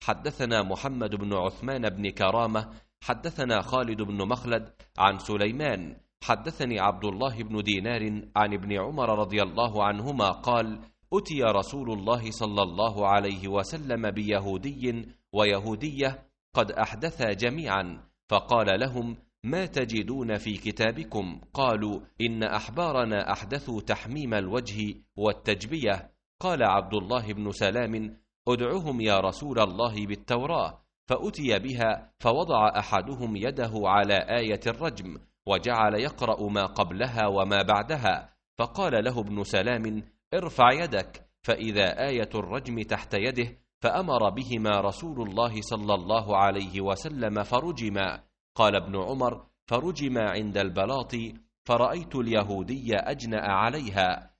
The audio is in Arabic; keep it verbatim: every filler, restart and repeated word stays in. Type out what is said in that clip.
حدثنا محمد بن عثمان بن كرامة حدثنا خالد بن مخلد عن سليمان حدثني عبد الله بن دينار عن ابن عمر رضي الله عنهما قال: أتي رسول الله صلى الله عليه وسلم بيهودي ويهودية قد أحدثا جميعا، فقال لهم: ما تجدون في كتابكم؟ قالوا: إن أحبارنا أحدثوا تحميم الوجه والتجبية. قال عبد الله بن سلام: ادعهم يا رسول الله بالتوراة. فأتي بها، فوضع أحدهم يده على آية الرجم وجعل يقرأ ما قبلها وما بعدها، فقال له ابن سلام: ارفع يدك، فإذا آية الرجم تحت يده، فأمر بهما رسول الله صلى الله عليه وسلم فرجما. قال ابن عمر: فرجما عند البلاط، فرأيت اليهودي أجنأ عليها،